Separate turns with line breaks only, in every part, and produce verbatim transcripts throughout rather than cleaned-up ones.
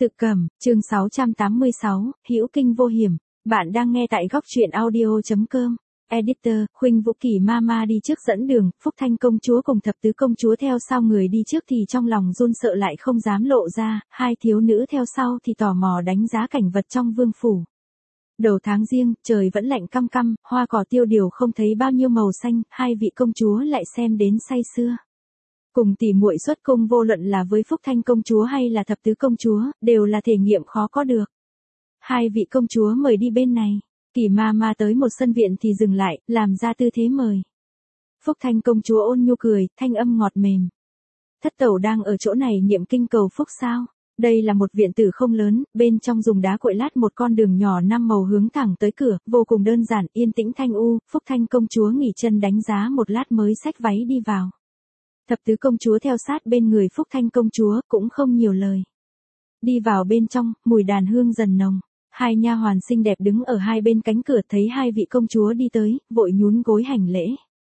Tự Cẩm, chương sáu trăm tám mươi sáu, hữu kinh vô hiểm. Bạn đang nghe tại góc truyện audio chấm com. Editor, Khuynh Vũ Kỳ Mama đi trước dẫn đường, Phúc Thanh công chúa cùng thập tứ công chúa theo sau người đi trước thì trong lòng run sợ lại không dám lộ ra, hai thiếu nữ theo sau thì tò mò đánh giá cảnh vật trong vương phủ. Đầu tháng riêng, trời vẫn lạnh căm căm, hoa cỏ tiêu điều không thấy bao nhiêu màu xanh, hai vị công chúa lại xem đến say sưa. Cùng tỉ muội xuất cung vô luận là với Phúc Thanh công chúa hay là thập tứ công chúa, đều là thể nghiệm khó có được. Hai vị công chúa mời đi bên này. Kỳ Mama tới một sân viện thì dừng lại, làm ra tư thế mời. Phúc Thanh công chúa ôn nhu cười, thanh âm ngọt mềm. Thất tẩu đang ở chỗ này niệm kinh cầu phúc sao? Đây là một viện tử không lớn, bên trong dùng đá cội lát một con đường nhỏ năm màu hướng thẳng tới cửa, vô cùng đơn giản, yên tĩnh thanh u. Phúc Thanh công chúa nghỉ chân đánh giá một lát mới xách váy đi vào. Thập tứ công chúa theo sát bên người Phúc Thanh công chúa, cũng không nhiều lời. Đi vào bên trong, mùi đàn hương dần nồng. Hai nha hoàn xinh đẹp đứng ở hai bên cánh cửa thấy hai vị công chúa đi tới, vội nhún gối hành lễ.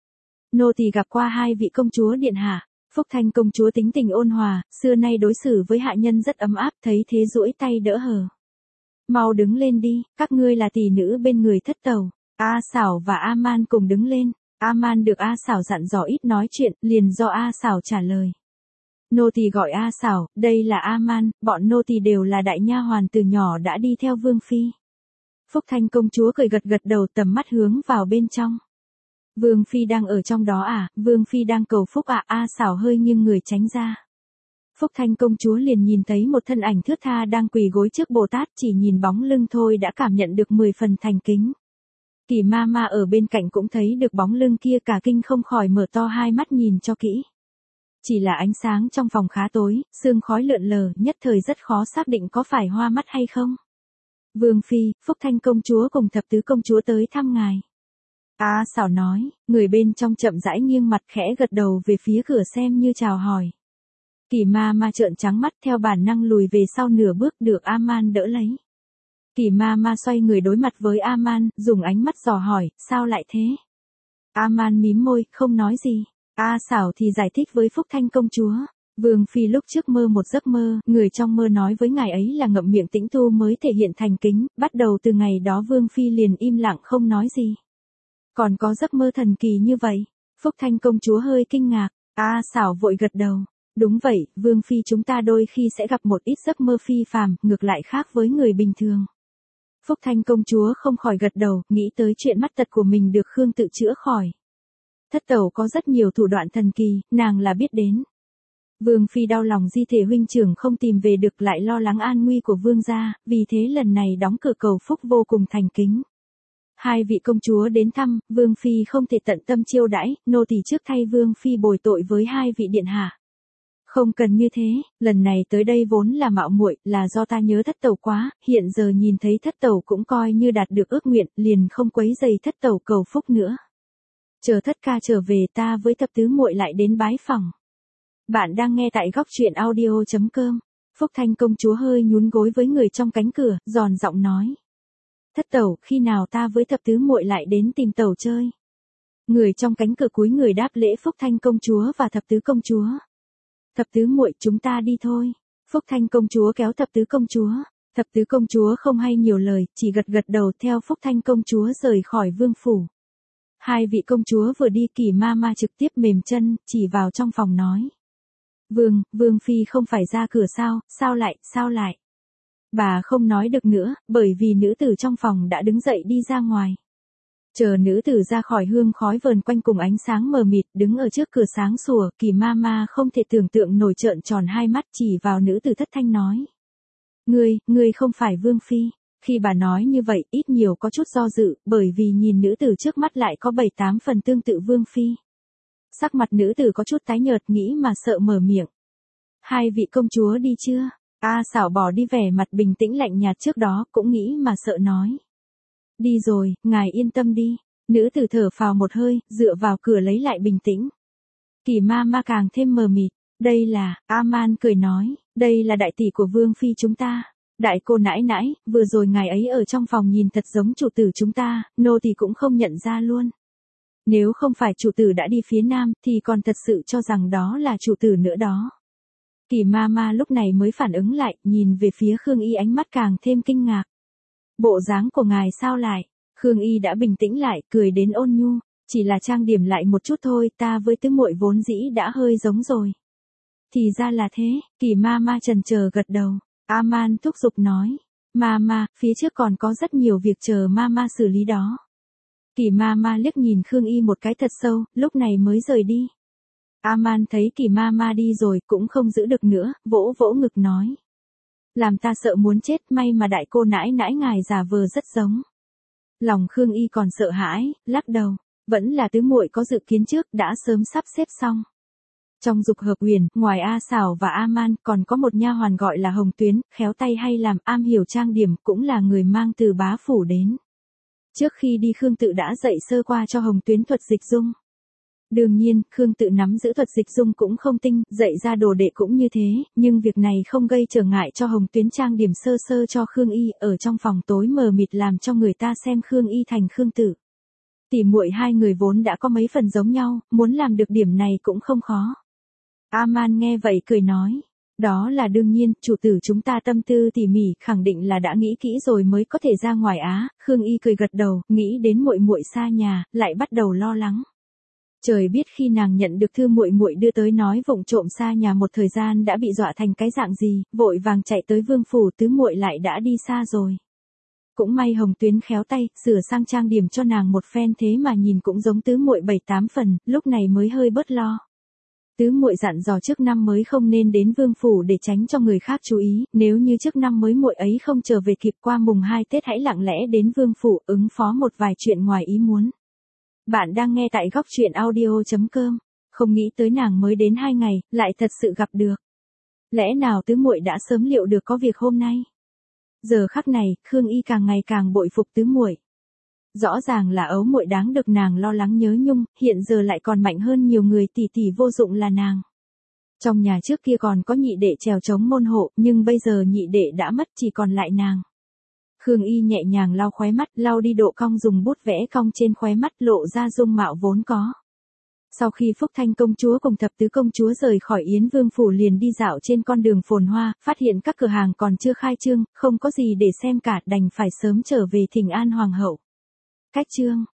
Nô tỳ gặp qua hai vị công chúa điện hạ. Phúc Thanh công chúa tính tình ôn hòa, xưa nay đối xử với hạ nhân rất ấm áp, thấy thế duỗi tay đỡ hờ. Mau đứng lên đi, các ngươi là tỷ nữ bên người thất tẩu. A Xảo và A Man cùng đứng lên. A Man được A Xảo dặn dò ít nói chuyện, liền do A Xảo trả lời. Nô tỳ gọi A Xảo, đây là A Man, bọn nô tỳ đều là đại nha hoàn từ nhỏ đã đi theo vương phi. Phúc Thanh công chúa cười gật gật đầu, tầm mắt hướng vào bên trong. Vương phi đang ở trong đó à? Vương phi đang cầu phúc à? A Xảo hơi nghiêng người tránh ra. Phúc Thanh công chúa liền nhìn thấy một thân ảnh thướt tha đang quỳ gối trước Bồ Tát, chỉ nhìn bóng lưng thôi đã cảm nhận được mười phần thành kính. Kỳ Mama ở bên cạnh cũng thấy được bóng lưng kia, cả kinh không khỏi mở to hai mắt nhìn cho kỹ. Chỉ là ánh sáng trong phòng khá tối, sương khói lượn lờ, nhất thời rất khó xác định có phải hoa mắt hay không. Vương phi, Phúc Thanh công chúa cùng thập tứ công chúa tới thăm ngài. A Xảo nói, người bên trong chậm rãi nghiêng mặt khẽ gật đầu về phía cửa xem như chào hỏi. Kỳ Mama trợn trắng mắt theo bản năng lùi về sau nửa bước, được A Man đỡ lấy. Kỳ Mama xoay người đối mặt với A Man, dùng ánh mắt dò hỏi, sao lại thế? A Man mím môi, không nói gì. A Xảo thì giải thích với Phúc Thanh công chúa. Vương phi lúc trước mơ một giấc mơ, người trong mơ nói với ngài ấy là ngậm miệng tĩnh tu mới thể hiện thành kính, bắt đầu từ ngày đó Vương phi liền im lặng không nói gì. Còn có giấc mơ thần kỳ như vậy? Phúc Thanh công chúa hơi kinh ngạc. A Xảo vội gật đầu. Đúng vậy, Vương phi chúng ta đôi khi sẽ gặp một ít giấc mơ phi phàm, ngược lại khác với người bình thường. Phúc Thanh công chúa không khỏi gật đầu, nghĩ tới chuyện mắt tật của mình được Khương tự chữa khỏi. Thất tẩu có rất nhiều thủ đoạn thần kỳ, nàng là biết đến. Vương phi đau lòng di thể huynh trưởng không tìm về được, lại lo lắng an nguy của vương gia, vì thế lần này đóng cửa cầu phúc vô cùng thành kính. Hai vị công chúa đến thăm, vương phi không thể tận tâm chiêu đãi, nô tỳ trước thay vương phi bồi tội với hai vị điện hạ. Không cần như thế, lần này tới đây vốn là mạo muội, là do ta nhớ thất tẩu quá, hiện giờ nhìn thấy thất tẩu cũng coi như đạt được ước nguyện, liền không quấy rầy thất tẩu cầu phúc nữa. Chờ thất ca trở về ta với thập tứ muội lại đến bái phỏng. Bạn đang nghe tại góc truyện audio chấm com. Phúc Thanh công chúa hơi nhún gối với người trong cánh cửa, giòn giọng nói. Thất tẩu, khi nào ta với thập tứ muội lại đến tìm tẩu chơi? Người trong cánh cửa cúi người đáp lễ Phúc Thanh công chúa và thập tứ công chúa. Thập tứ muội, chúng ta đi thôi. Phúc Thanh công chúa kéo thập tứ công chúa. Thập tứ công chúa không hay nhiều lời, chỉ gật gật đầu theo Phúc Thanh công chúa rời khỏi vương phủ. Hai vị công chúa vừa đi, Kỳ Mama trực tiếp mềm chân, chỉ vào trong phòng nói. Vương, Vương phi không phải ra cửa sao, sao lại, sao lại? Bà không nói được nữa, bởi vì nữ tử trong phòng đã đứng dậy đi ra ngoài. Chờ nữ tử ra khỏi hương khói vờn quanh cùng ánh sáng mờ mịt, đứng ở trước cửa sáng sủa, Kỳ Mama không thể tưởng tượng nổi, trợn tròn hai mắt chỉ vào nữ tử thất thanh nói. Ngươi, ngươi không phải Vương phi. Khi bà nói như vậy, ít nhiều có chút do dự, bởi vì nhìn nữ tử trước mắt lại có bảy tám phần tương tự Vương phi. Sắc mặt nữ tử có chút tái nhợt, nghĩ mà sợ mở miệng. Hai vị công chúa đi chưa? A Xảo bỏ đi vẻ mặt bình tĩnh lạnh nhạt trước đó, cũng nghĩ mà sợ nói. Đi rồi, ngài yên tâm đi. Nữ tử thở phào một hơi, dựa vào cửa lấy lại bình tĩnh. Kỳ Mama càng thêm mờ mịt. Đây là, A Man cười nói, đây là đại tỷ của Vương phi chúng ta. Đại cô nãi nãi, vừa rồi ngài ấy ở trong phòng nhìn thật giống chủ tử chúng ta, nô tỳ cũng không nhận ra luôn. Nếu không phải chủ tử đã đi phía nam, thì còn thật sự cho rằng đó là chủ tử nữa đó. Kỳ Mama lúc này mới phản ứng lại, nhìn về phía Khương Y ánh mắt càng thêm kinh ngạc. Bộ dáng của ngài sao lại? Khương Y đã bình tĩnh lại, cười đến ôn nhu, chỉ là trang điểm lại một chút thôi, ta với tứ muội vốn dĩ đã hơi giống rồi. Thì ra là thế, Kỳ Mama chần chờ gật đầu. Aman thúc giục nói, Mama, phía trước còn có rất nhiều việc chờ Mama xử lý đó. Kỳ Mama liếc nhìn Khương Y một cái thật sâu, lúc này mới rời đi. Aman thấy Kỳ Mama đi rồi cũng không giữ được nữa, vỗ vỗ ngực nói. Làm ta sợ muốn chết, may mà đại cô nãi nãi ngài giả vờ rất giống. Lòng Khương Y còn sợ hãi, lắc đầu, vẫn là tứ muội có dự kiến trước, đã sớm sắp xếp xong. Trong dục hợp huyền, ngoài A Xảo và Aman, còn có một nha hoàn gọi là Hồng Tuyến, khéo tay hay làm, am hiểu trang điểm, cũng là người mang từ bá phủ đến. Trước khi đi Khương Tự đã dạy sơ qua cho Hồng Tuyến thuật dịch dung. Đương nhiên, Khương Tự nắm giữ thuật dịch dung cũng không tinh, dạy ra đồ đệ cũng như thế, nhưng việc này không gây trở ngại cho Hồng Tuyến trang điểm sơ sơ cho Khương Y, ở trong phòng tối mờ mịt làm cho người ta xem Khương Y thành Khương Tự. Tỉ muội hai người vốn đã có mấy phần giống nhau, muốn làm được điểm này cũng không khó. Aman nghe vậy cười nói, đó là đương nhiên, chủ tử chúng ta tâm tư tỉ mỉ, khẳng định là đã nghĩ kỹ rồi mới có thể ra ngoài Á. Khương Y cười gật đầu, nghĩ đến muội muội xa nhà, lại bắt đầu lo lắng. Trời biết khi nàng nhận được thư muội muội đưa tới nói vụng trộm xa nhà một thời gian đã bị dọa thành cái dạng gì, vội vàng chạy tới vương phủ, tứ muội lại đã đi xa rồi. Cũng may Hồng Tuyến khéo tay, sửa sang trang điểm cho nàng một phen, thế mà nhìn cũng giống tứ muội bảy tám phần, lúc này mới hơi bớt lo. Tứ muội dặn dò trước năm mới không nên đến vương phủ để tránh cho người khác chú ý, nếu như trước năm mới muội ấy không trở về kịp qua mùng hai Tết hãy lặng lẽ đến vương phủ ứng phó một vài chuyện ngoài ý muốn. Bạn đang nghe tại góc truyện audio chấm com, không nghĩ tới nàng mới đến hai ngày, lại thật sự gặp được. Lẽ nào tứ muội đã sớm liệu được có việc hôm nay? Giờ khắc này, Khương Y càng ngày càng bội phục tứ muội. Rõ ràng là ấu muội đáng được nàng lo lắng nhớ nhung, hiện giờ lại còn mạnh hơn nhiều người, tỷ tỷ vô dụng là nàng. Trong nhà trước kia còn có nhị đệ trèo chống môn hộ, nhưng bây giờ nhị đệ đã mất, chỉ còn lại nàng. Khương Y nhẹ nhàng lau khóe mắt, lau đi độ cong, dùng bút vẽ cong trên khóe mắt, lộ ra dung mạo vốn có. Sau khi Phúc Thanh công chúa cùng thập tứ công chúa rời khỏi Yến Vương phủ liền đi dạo trên con đường phồn hoa, phát hiện các cửa hàng còn chưa khai trương, không có gì để xem cả, đành phải sớm trở về thỉnh an hoàng hậu. Cách chương